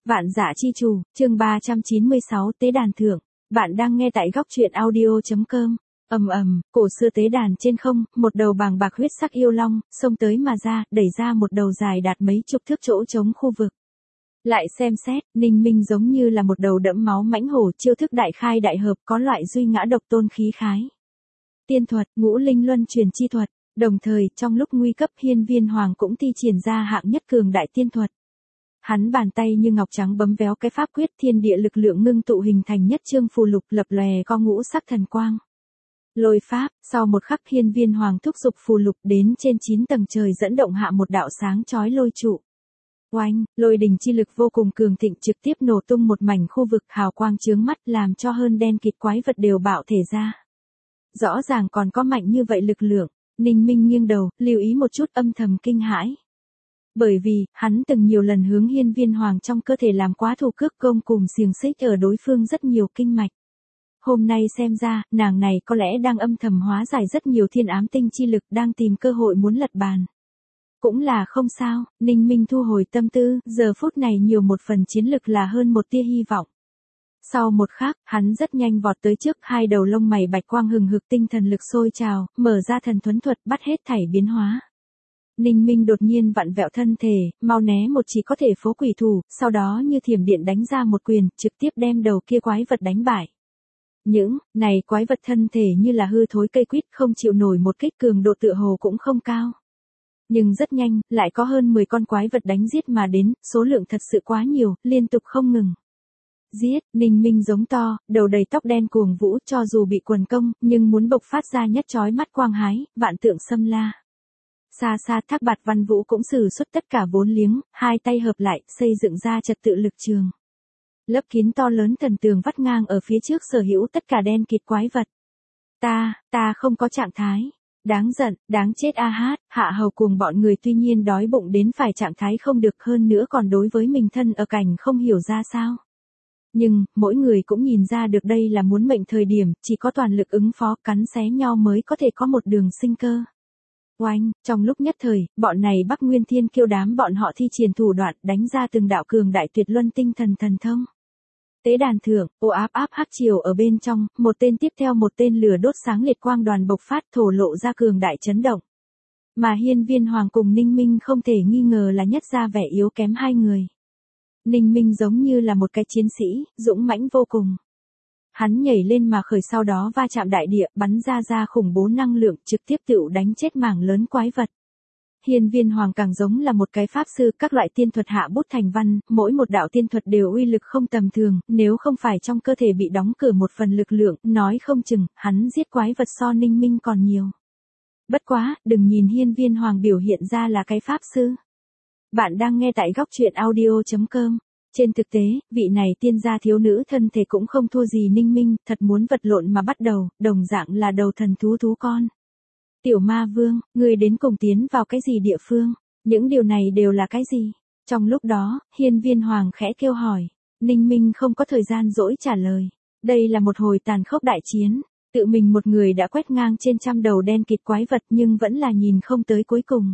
Vạn Dạ Chi Chủ, chương 396 Tế đàn thượng. Bạn đang nghe tại góc truyện audio.com. Cổ xưa tế đàn trên không, một đầu bàng bạc huyết sắc yêu long, xông tới mà ra, đẩy ra một đầu dài đạt mấy chục thước chỗ trống khu vực. Lại xem xét, Ninh Minh giống như là một đầu đẫm máu mãnh hổ, chiêu thức đại khai đại hợp, có loại duy ngã độc tôn khí khái. Tiên thuật, ngũ linh luân truyền chi thuật, đồng thời, trong lúc nguy cấp Hiên Viên Hoàng cũng thi triển ra hạng nhất cường đại tiên thuật. Hắn bàn tay như ngọc trắng bấm véo cái pháp quyết, thiên địa lực lượng ngưng tụ hình thành nhất chương phù lục, lập lòe có ngũ sắc thần quang. Lôi pháp, sau một khắc Hiên Viên Hoàng thúc giục phù lục đến trên 9 tầng trời dẫn động hạ một đạo sáng chói lôi trụ. Oanh, lôi đình chi lực vô cùng cường thịnh trực tiếp nổ tung một mảnh khu vực, hào quang chướng mắt làm cho hơn đen kịt quái vật đều bạo thể ra. Rõ ràng còn có mạnh như vậy lực lượng, Ninh Minh nghiêng đầu, lưu ý một chút âm thầm kinh hãi. Bởi vì, hắn từng nhiều lần hướng Hiên Viên Hoàng trong cơ thể làm quá thủ cước công cùng xiềng xích ở đối phương rất nhiều kinh mạch. Hôm nay xem ra, nàng này có lẽ đang âm thầm hóa giải rất nhiều thiên ám tinh chi lực, đang tìm cơ hội muốn lật bàn. Cũng là không sao, Ninh Minh thu hồi tâm tư, giờ phút này nhiều một phần chiến lực là hơn một tia hy vọng. Sau một khắc, hắn rất nhanh vọt tới trước, hai đầu lông mày bạch quang hừng hực, tinh thần lực sôi trào, mở ra thần thuấn thuật bắt hết thảy biến hóa. Ninh Minh đột nhiên vặn vẹo thân thể, mau né một chỉ có thể phố quỷ thủ, sau đó như thiểm điện đánh ra một quyền, trực tiếp đem đầu kia quái vật đánh bại. Những này quái vật thân thể như là hư thối cây quýt, không chịu nổi một kích, cường độ tựa hồ cũng không cao. Nhưng rất nhanh, lại có hơn 10 con quái vật đánh giết mà đến, số lượng thật sự quá nhiều, liên tục không ngừng. Giết, Ninh Minh giống to, đầu đầy tóc đen cuồng vũ, cho dù bị quần công, nhưng muốn bộc phát ra nhất chói mắt quang hái, vạn tượng xâm la. Xa xa Thác Bạt Văn Vũ cũng sử xuất tất cả vốn liếng, hai tay hợp lại, xây dựng ra trật tự lực trường. Lấp kín to lớn thần tường vắt ngang ở phía trước sở hữu tất cả đen kịt quái vật. Ta không có trạng thái. Đáng giận, đáng chết a hát, Hạ Hầu cùng bọn người tuy nhiên đói bụng đến phải trạng thái không được, hơn nữa còn đối với mình thân ở cảnh không hiểu ra sao. Nhưng, mỗi người cũng nhìn ra được đây là muốn mệnh thời điểm, chỉ có toàn lực ứng phó, cắn xé nhau mới có thể có một đường sinh cơ. Oanh, trong lúc nhất thời, bọn này Bắc Nguyên Thiên Kiêu đám bọn họ thi triển thủ đoạn, đánh ra từng đạo cường đại tuyệt luân tinh thần thần thông. Tế đàn thượng, ô áp hắc triều ở bên trong, một tên tiếp theo một tên lửa đốt sáng liệt quang đoàn bộc phát, thổ lộ ra cường đại chấn động. Mà Hiên Viên Hoàng cùng Ninh Minh không thể nghi ngờ là nhất ra vẻ yếu kém hai người. Ninh Minh giống như là một cái chiến sĩ, dũng mãnh vô cùng. Hắn nhảy lên mà khởi, sau đó va chạm đại địa, bắn ra khủng bố năng lượng, trực tiếp tựu đánh chết mảng lớn quái vật. Hiên Viên Hoàng càng giống là một cái pháp sư, các loại tiên thuật hạ bút thành văn, mỗi một đạo tiên thuật đều uy lực không tầm thường, nếu không phải trong cơ thể bị đóng cửa một phần lực lượng, nói không chừng, hắn giết quái vật so Ninh Minh còn nhiều. Bất quá, đừng nhìn Hiên Viên Hoàng biểu hiện ra là cái pháp sư. Bạn đang nghe tại góc truyện audio.com. Trên thực tế, vị này tiên gia thiếu nữ thân thể cũng không thua gì Ninh Minh, thật muốn vật lộn mà bắt đầu, đồng dạng là đầu thần thú con. Tiểu ma vương, người đến cùng tiến vào cái gì địa phương? Những điều này đều là cái gì? Trong lúc đó, Hiên Viên Hoàng khẽ kêu hỏi. Ninh Minh không có thời gian dỗi trả lời. Đây là một hồi tàn khốc đại chiến. Tự mình một người đã quét ngang trên trăm đầu đen kịt quái vật, nhưng vẫn là nhìn không tới cuối cùng.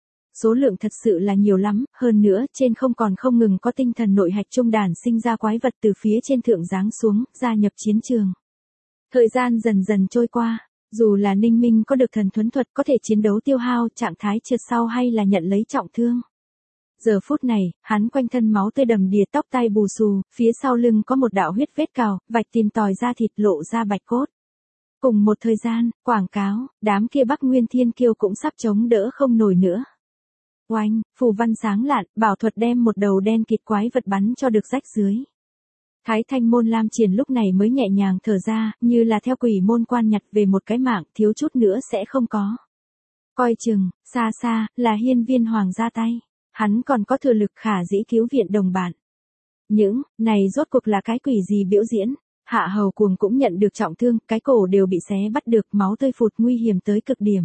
Số lượng thật sự là nhiều lắm, hơn nữa trên không còn không ngừng có tinh thần nội hạch trung đàn sinh ra quái vật từ phía trên thượng giáng xuống, gia nhập chiến trường. Thời gian dần dần trôi qua, dù là Ninh Minh có được thần thuấn thuật có thể chiến đấu tiêu hao, trạng thái trượt sau hay là nhận lấy trọng thương. Giờ phút này, hắn quanh thân máu tươi đầm đìa, tóc tai bù xù, phía sau lưng có một đạo huyết vết cào, vạch tìm tòi ra thịt, lộ ra bạch cốt. Cùng một thời gian, quảng cáo, đám kia Bắc Nguyên Thiên Kiêu cũng sắp chống đỡ không nổi nữa. Oanh, phù văn sáng lạn, bảo thuật đem một đầu đen kịt quái vật bắn cho được rách dưới. Thái Thanh Môn Lam Triển lúc này mới nhẹ nhàng thở ra, như là theo quỷ môn quan nhặt về một cái mạng, thiếu chút nữa sẽ không có. Coi chừng, xa xa, là Hiên Viên Hoàng ra tay. Hắn còn có thừa lực khả dĩ cứu viện đồng bạn. Những này rốt cuộc là cái quỷ gì biểu diễn? Hạ Hầu Cuồng cũng nhận được trọng thương, cái cổ đều bị xé bắt được, máu tươi phụt, nguy hiểm tới cực điểm.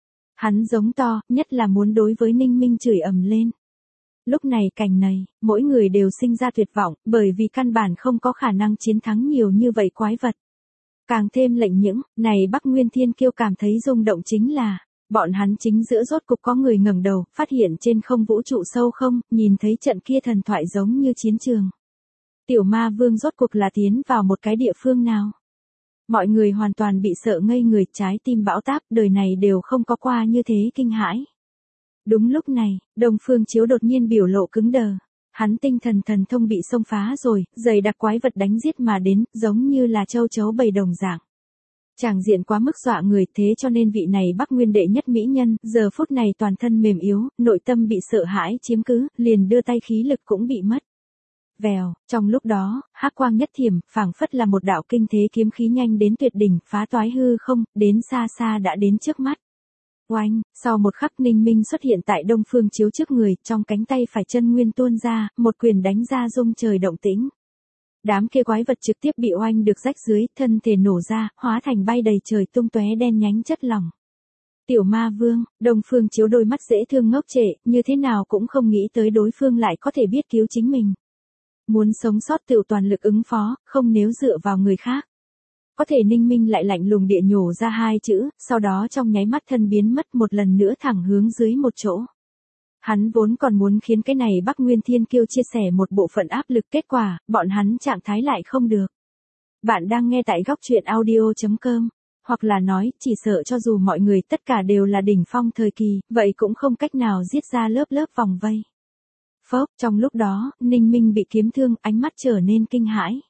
Hắn giống to, nhất là muốn đối với Ninh Minh chửi ầm lên. Lúc này cảnh này, mỗi người đều sinh ra tuyệt vọng, bởi vì căn bản không có khả năng chiến thắng nhiều như vậy quái vật. Càng thêm lệnh những này Bắc Nguyên Thiên Kiêu cảm thấy rung động chính là, Bọn hắn chính giữa rốt cục có người ngẩng đầu, phát hiện trên không vũ trụ sâu không, nhìn thấy trận kia thần thoại giống như chiến trường. Tiểu ma vương rốt cuộc là tiến vào một cái địa phương nào? Mọi người hoàn toàn bị sợ ngây người, trái tim bão táp, đời này đều không có qua như thế kinh hãi. Đúng lúc này, Đông Phương Chiếu đột nhiên biểu lộ cứng đờ. Hắn tinh thần thần thông bị xông phá rồi, dày đặc quái vật đánh giết mà đến, giống như là châu chấu bầy đồng dạng. Tràng diện quá mức dọa người, thế cho nên vị này Bắc Nguyên đệ nhất mỹ nhân, giờ phút này toàn thân mềm yếu, nội tâm bị sợ hãi chiếm cứ, liền đưa tay khí lực cũng bị mất. Vèo, trong lúc đó, hắc quang nhất thiểm, phảng phất là một đạo kinh thế kiếm khí nhanh đến tuyệt đỉnh, phá toái hư không, đến xa xa đã đến trước mắt. Oanh, sau một khắc Ninh Minh xuất hiện tại Đông Phương Chiếu trước người, trong cánh tay phải chân nguyên tuôn ra, một quyền đánh ra rung trời động tĩnh. Đám kia quái vật trực tiếp bị oanh được rách dưới, thân thể nổ ra, hóa thành bay đầy trời tung tóe đen nhánh chất lỏng. Tiểu ma vương, Đông Phương Chiếu đôi mắt dễ thương ngốc trệ, như thế nào cũng không nghĩ tới đối phương lại có thể biết cứu chính mình. Muốn sống sót tự toàn lực ứng phó, không nếu dựa vào người khác. Có thể Ninh Minh lại lạnh lùng địa nhổ ra hai chữ, sau đó trong nháy mắt thân biến mất một lần nữa thẳng hướng dưới một chỗ. Hắn vốn còn muốn khiến cái này Bắc Nguyên Thiên Kiêu chia sẻ một bộ phận áp lực, kết quả, bọn hắn trạng thái lại không được. Bạn đang nghe tại góc truyện audio.com, hoặc là nói, chỉ sợ cho dù mọi người tất cả đều là đỉnh phong thời kỳ, vậy cũng không cách nào giết ra lớp lớp vòng vây. Phốc, trong lúc đó, Ninh Minh bị kiếm thương, ánh mắt trở nên kinh hãi.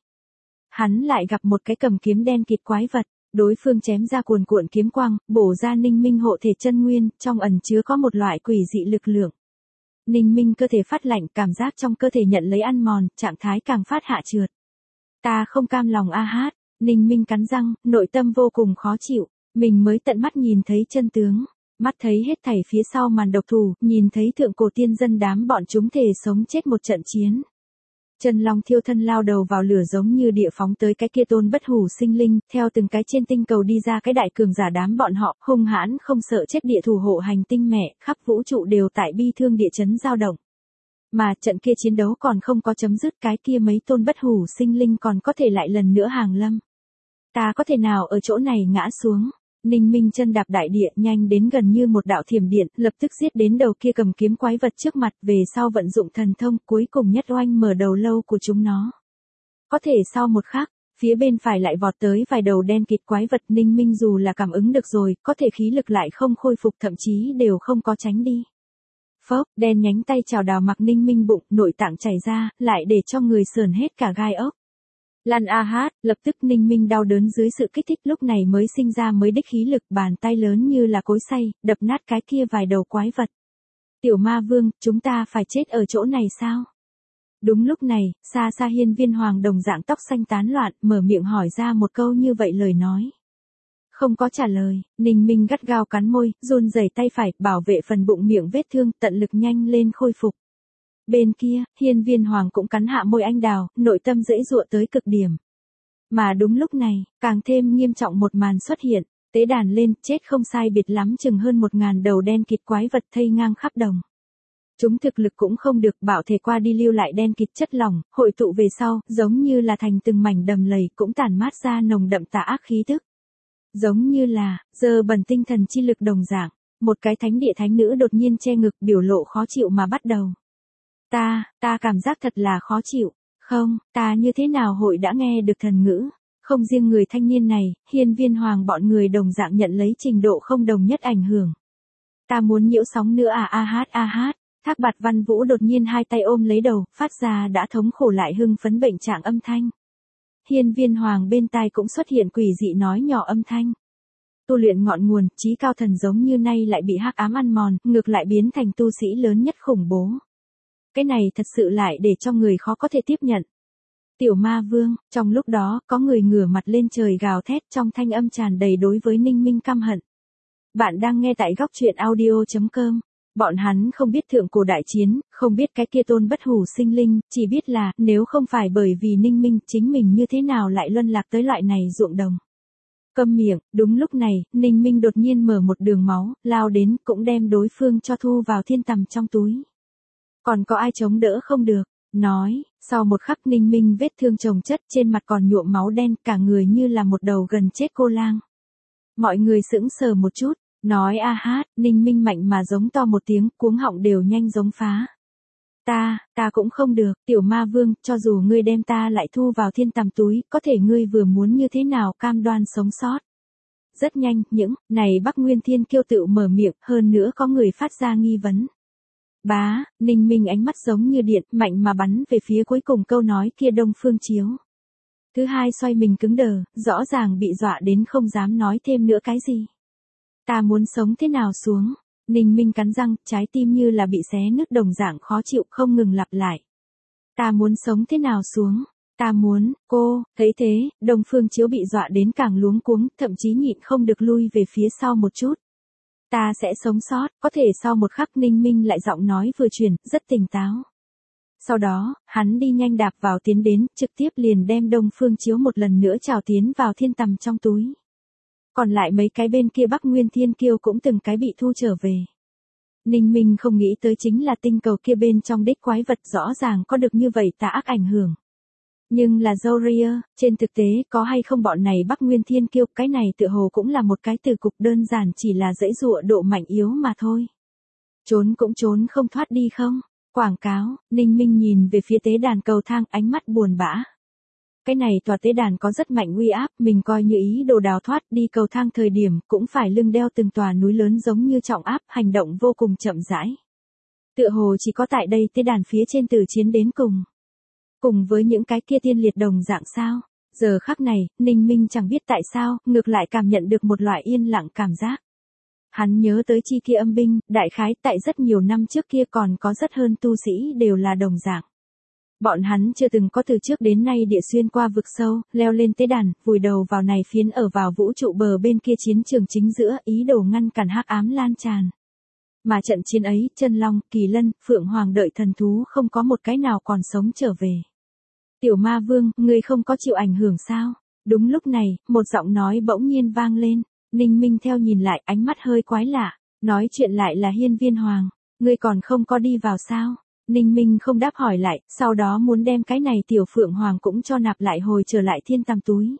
Hắn lại gặp một cái cầm kiếm đen kịt quái vật, đối phương chém ra cuồn cuộn kiếm quang, bổ ra Ninh Minh hộ thể chân nguyên, trong ẩn chứa có một loại quỷ dị lực lượng. Ninh Minh cơ thể phát lạnh, cảm giác trong cơ thể nhận lấy ăn mòn, trạng thái càng phát hạ trượt. Ta không cam lòng a hát, Ninh Minh cắn răng, nội tâm vô cùng khó chịu, mình mới tận mắt nhìn thấy chân tướng. Mắt thấy hết thảy phía sau màn độc thủ, nhìn thấy thượng cổ tiên dân đám bọn chúng thể sống chết một trận chiến. Chân long thiêu thân lao đầu vào lửa giống như địa phóng tới cái kia tôn bất hủ sinh linh, theo từng cái trên tinh cầu đi ra cái đại cường giả đám bọn họ, hung hãn không sợ chết địa thủ hộ hành tinh mẹ, khắp vũ trụ đều tại bi thương địa chấn dao động. Mà trận kia chiến đấu còn không có chấm dứt, cái kia mấy tôn bất hủ sinh linh còn có thể lại lần nữa hàng lâm. Ta có thể nào ở chỗ này ngã xuống? Ninh Minh chân đạp đại địa nhanh đến gần như một đạo thiểm điện, lập tức giết đến đầu kia cầm kiếm quái vật trước mặt, về sau vận dụng thần thông, cuối cùng nhất oanh mở đầu lâu của chúng nó. Có thể sau một khắc, phía bên phải lại vọt tới vài đầu đen kịt quái vật, Ninh Minh dù là cảm ứng được rồi, có thể khí lực lại không khôi phục, thậm chí đều không có tránh đi. Phốc, đen nhánh tay chào đào mặc Ninh Minh bụng, nội tạng chảy ra, lại để cho người sờn hết cả gai ốc. Lan a hát, lập tức Ninh Minh đau đớn dưới sự kích thích lúc này mới sinh ra mới đích khí lực, bàn tay lớn như là cối xay, đập nát cái kia vài đầu quái vật. Tiểu ma vương, chúng ta phải chết ở chỗ này sao? Đúng lúc này, xa xa Hiên Viên Hoàng đồng dạng tóc xanh tán loạn, mở miệng hỏi ra một câu như vậy lời nói. Không có trả lời, Ninh Minh gắt gao cắn môi, run rẩy tay phải, bảo vệ phần bụng miệng vết thương, tận lực nhanh lên khôi phục. Bên kia, Hiên Viên Hoàng cũng cắn hạ môi anh đào, nội tâm dễ dụa tới cực điểm. Mà đúng lúc này, càng thêm nghiêm trọng một màn xuất hiện, tế đàn lên, chết không sai biệt lắm chừng hơn 1000 đầu đen kịt quái vật thây ngang khắp đồng. Chúng thực lực cũng không được, bảo thể qua đi lưu lại đen kịt chất lỏng, hội tụ về sau, giống như là thành từng mảnh đầm lầy, cũng tản mát ra nồng đậm tà ác khí tức. Giống như là, giờ bẩn tinh thần chi lực đồng dạng, một cái thánh địa thánh nữ đột nhiên che ngực, biểu lộ khó chịu mà bắt đầu. Ta cảm giác thật là khó chịu, không, ta như thế nào hội đã nghe được thần ngữ, không riêng người thanh niên này, Hiên Viên Hoàng bọn người đồng dạng nhận lấy trình độ không đồng nhất ảnh hưởng. Ta muốn nhiễu sóng nữa à a hát, Thác Bạt Văn Vũ đột nhiên hai tay ôm lấy đầu, phát ra đã thống khổ lại hưng phấn bệnh trạng âm thanh. Hiên Viên Hoàng bên tai cũng xuất hiện quỷ dị nói nhỏ âm thanh. Tu luyện ngọn nguồn, chí cao thần giống như nay lại bị hắc ám ăn mòn, ngược lại biến thành tu sĩ lớn nhất khủng bố. Cái này thật sự lại để cho người khó có thể tiếp nhận. Tiểu ma vương, trong lúc đó, có người ngửa mặt lên trời gào thét trong thanh âm tràn đầy đối với Ninh Minh căm hận. Bạn đang nghe tại góc truyện audio.com. Bọn hắn không biết thượng cổ đại chiến, không biết cái kia tôn bất hủ sinh linh, chỉ biết là, nếu không phải bởi vì Ninh Minh, chính mình như thế nào lại luân lạc tới loại này ruộng đồng. Câm miệng, đúng lúc này, Ninh Minh đột nhiên mở một đường máu, lao đến, cũng đem đối phương cho thu vào thiên tầm trong túi. Còn có ai chống đỡ không được, nói, sau một khắc Ninh Minh vết thương chồng chất trên mặt còn nhuộm máu đen, cả người như là một đầu gần chết cô lang. Mọi người sững sờ một chút, Nói a hát, Ninh Minh mạnh mà giống to một tiếng, cuống họng đều nhanh giống phá. Ta cũng không được, tiểu ma vương, cho dù ngươi đem ta lại thu vào thiên tầm túi, có thể ngươi vừa muốn như thế nào cam đoan sống sót. Rất nhanh, những này Bắc Nguyên Thiên Kiêu tự mở miệng, hơn nữa có người phát ra nghi vấn. Bá, Ninh Minh ánh mắt giống như điện, mạnh mà bắn về phía cuối cùng câu nói kia Đông Phương Chiếu. Thứ hai xoay mình cứng đờ, rõ ràng bị dọa đến không dám nói thêm nữa cái gì. Ta muốn sống thế nào xuống? Ninh Minh cắn răng, trái tim như là bị xé nứt đồng dạng khó chịu không ngừng lặp lại. Ta muốn sống thế nào xuống? Ta muốn, cô, thấy thế, Đông Phương Chiếu bị dọa đến càng luống cuống, thậm chí nhịn không được lui về phía sau một chút. Ta sẽ sống sót, có thể sau một khắc Ninh Minh lại giọng nói vừa truyền, rất tỉnh táo. Sau đó, hắn đi nhanh đạp vào tiến đến, trực tiếp liền đem Đông Phương Chiếu một lần nữa trào tiến vào thiên tầm trong túi. Còn lại mấy cái bên kia Bắc Nguyên Thiên Kiêu cũng từng cái bị thu trở về. Ninh Minh không nghĩ tới chính là tinh cầu kia bên trong đích quái vật rõ ràng có được như vậy tà ác ảnh hưởng. Nhưng là Zoria, trên thực tế có hay không bọn này Bắc Nguyên Thiên Kiêu, cái này tựa hồ cũng là một cái từ cục đơn giản chỉ là dãy dụa độ mạnh yếu mà thôi. Trốn cũng trốn không thoát đi không? Quảng cáo, Ninh Minh nhìn về phía tế đàn cầu thang ánh mắt buồn bã. Cái này tòa tế đàn có rất mạnh uy áp, mình coi như ý đồ đào thoát đi cầu thang thời điểm cũng phải lưng đeo từng tòa núi lớn giống như trọng áp, hành động vô cùng chậm rãi. Tựa hồ chỉ có tại đây tế đàn phía trên từ chiến đến cùng. Cùng với những cái kia tiên liệt đồng dạng sao. Giờ khắc này, Ninh Minh chẳng biết tại sao, ngược lại cảm nhận được một loại yên lặng cảm giác. Hắn nhớ tới chi kia âm binh, đại khái tại rất nhiều năm trước kia còn có rất hơn tu sĩ đều là đồng dạng. Bọn hắn chưa từng có từ trước đến nay địa xuyên qua vực sâu, leo lên tế đàn, vùi đầu vào này phiến ở vào vũ trụ bờ bên kia chiến trường chính giữa, ý đồ ngăn cản hắc ám lan tràn. Mà trận chiến ấy, chân long, kỳ lân, phượng hoàng đợi thần thú không có một cái nào còn sống trở về. Tiểu ma vương, ngươi không có chịu ảnh hưởng sao? Đúng lúc này, một giọng nói bỗng nhiên vang lên. Ninh Minh theo nhìn lại, ánh mắt hơi quái lạ. Nói chuyện lại là Hiên Viên Hoàng. Ngươi còn không có đi vào sao? Ninh Minh không đáp hỏi lại, sau đó muốn đem cái này tiểu phượng hoàng cũng cho nạp lại hồi trở lại thiên tam túi.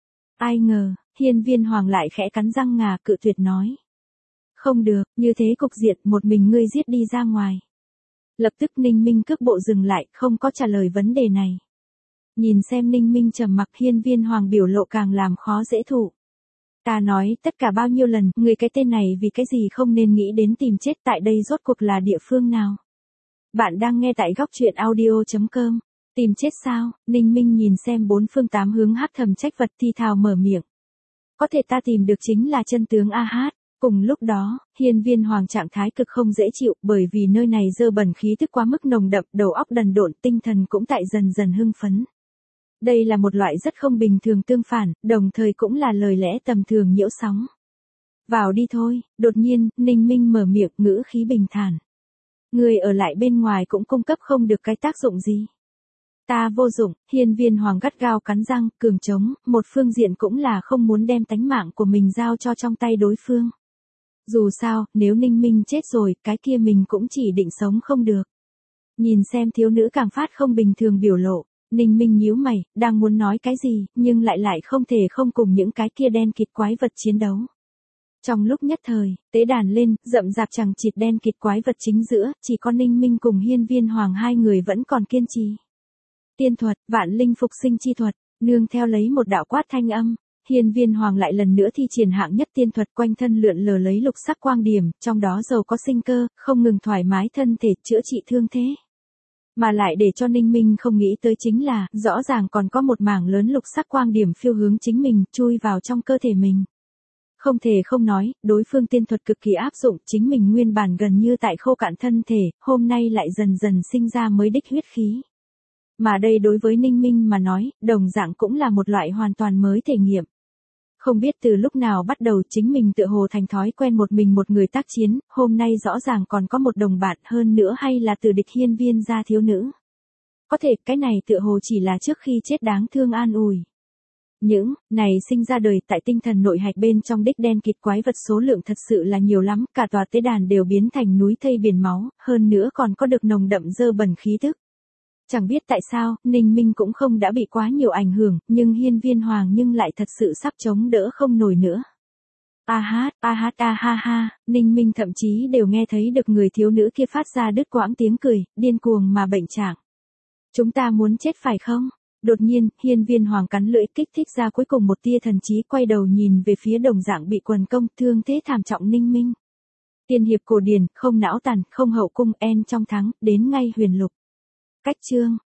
Ai ngờ, Hiên Viên Hoàng lại khẽ cắn răng ngà cự tuyệt nói. Không được, như thế cục diện một mình ngươi giết đi ra ngoài. Lập tức Ninh Minh cước bộ dừng lại, không có trả lời vấn đề này. Nhìn xem Ninh Minh trầm mặc, Hiên Viên Hoàng biểu lộ càng làm khó dễ thụ. Ta nói, tất cả bao nhiêu lần, người cái tên này vì cái gì không nên nghĩ đến tìm chết, tại đây rốt cuộc là địa phương nào? Bạn đang nghe tại góc truyện audio.com. Tìm chết sao? Ninh Minh nhìn xem bốn phương tám hướng hắc thầm trách vật thi thào mở miệng. Có thể ta tìm được chính là chân tướng a hát. Cùng lúc đó, Hiên Viên Hoàng trạng thái cực không dễ chịu, bởi vì nơi này dơ bẩn khí tức quá mức nồng đậm, đầu óc đần độn, tinh thần cũng tại dần dần hưng phấn. Đây là một loại rất không bình thường tương phản, đồng thời cũng là lời lẽ tầm thường nhiễu sóng. Vào đi thôi. Đột nhiên, Ninh Minh mở miệng, ngữ khí bình thản. Người ở lại bên ngoài cũng cung cấp không được cái tác dụng gì. Ta vô dụng. Hiên Viên Hoàng gắt gao cắn răng, cường chống, một phương diện cũng là không muốn đem tánh mạng của mình giao cho trong tay đối phương. Dù sao, nếu Ninh Minh chết rồi, cái kia mình cũng chỉ định sống không được. Nhìn xem thiếu nữ càng phát không bình thường biểu lộ, Ninh Minh nhíu mày, đang muốn nói cái gì, nhưng lại không thể không cùng những cái kia đen kịt quái vật chiến đấu. Trong lúc nhất thời, tế đàn lên, rậm rạp chằng chịt đen kịt quái vật chính giữa, chỉ có Ninh Minh cùng Hiên Viên Hoàng hai người vẫn còn kiên trì. Tiên thuật, vạn linh phục sinh chi thuật, nương theo lấy một đạo quát thanh âm. Hiên Viên Hoàng lại lần nữa thi triển hạng nhất tiên thuật, quanh thân lượn lờ lấy lục sắc quang điểm, trong đó giàu có sinh cơ, không ngừng thoải mái thân thể, chữa trị thương thế. Mà lại để cho Ninh Minh không nghĩ tới chính là, rõ ràng còn có một mảng lớn lục sắc quang điểm phiêu hướng chính mình, chui vào trong cơ thể mình. Không thể không nói, đối phương tiên thuật cực kỳ áp dụng, chính mình nguyên bản gần như tại khô cạn thân thể, hôm nay lại dần dần sinh ra mới đích huyết khí. Mà đây đối với Ninh Minh mà nói, đồng dạng cũng là một loại hoàn toàn mới thể nghiệm. Không biết từ lúc nào bắt đầu chính mình tựa hồ thành thói quen một mình một người tác chiến, hôm nay rõ ràng còn có một đồng bạn hơn nữa hay là từ địch hiên viên gia thiếu nữ. Có thể cái này tựa hồ chỉ là trước khi chết đáng thương an ủi. Những này sinh ra đời tại tinh thần nội hạch bên trong đích đen kịt quái vật số lượng thật sự là nhiều lắm, cả tòa tế đàn đều biến thành núi thây biển máu, hơn nữa còn có được nồng đậm dơ bẩn khí tức. Chẳng biết tại sao, Ninh Minh cũng không đã bị quá nhiều ảnh hưởng, nhưng Hiên Viên Hoàng nhưng lại thật sự sắp chống đỡ không nổi nữa. a ha ha, Ninh Minh thậm chí đều nghe thấy được người thiếu nữ kia phát ra đứt quãng tiếng cười, điên cuồng mà bệnh trạng. Chúng ta muốn chết phải không? Đột nhiên, Hiên Viên Hoàng cắn lưỡi kích thích ra cuối cùng một tia thần trí, quay đầu nhìn về phía đồng dạng bị quần công thương thế thảm trọng Ninh Minh. Tiên hiệp cổ điển, không não tàn, không hậu cung, en trong thắng, đến ngay huyền lục. Cách chương.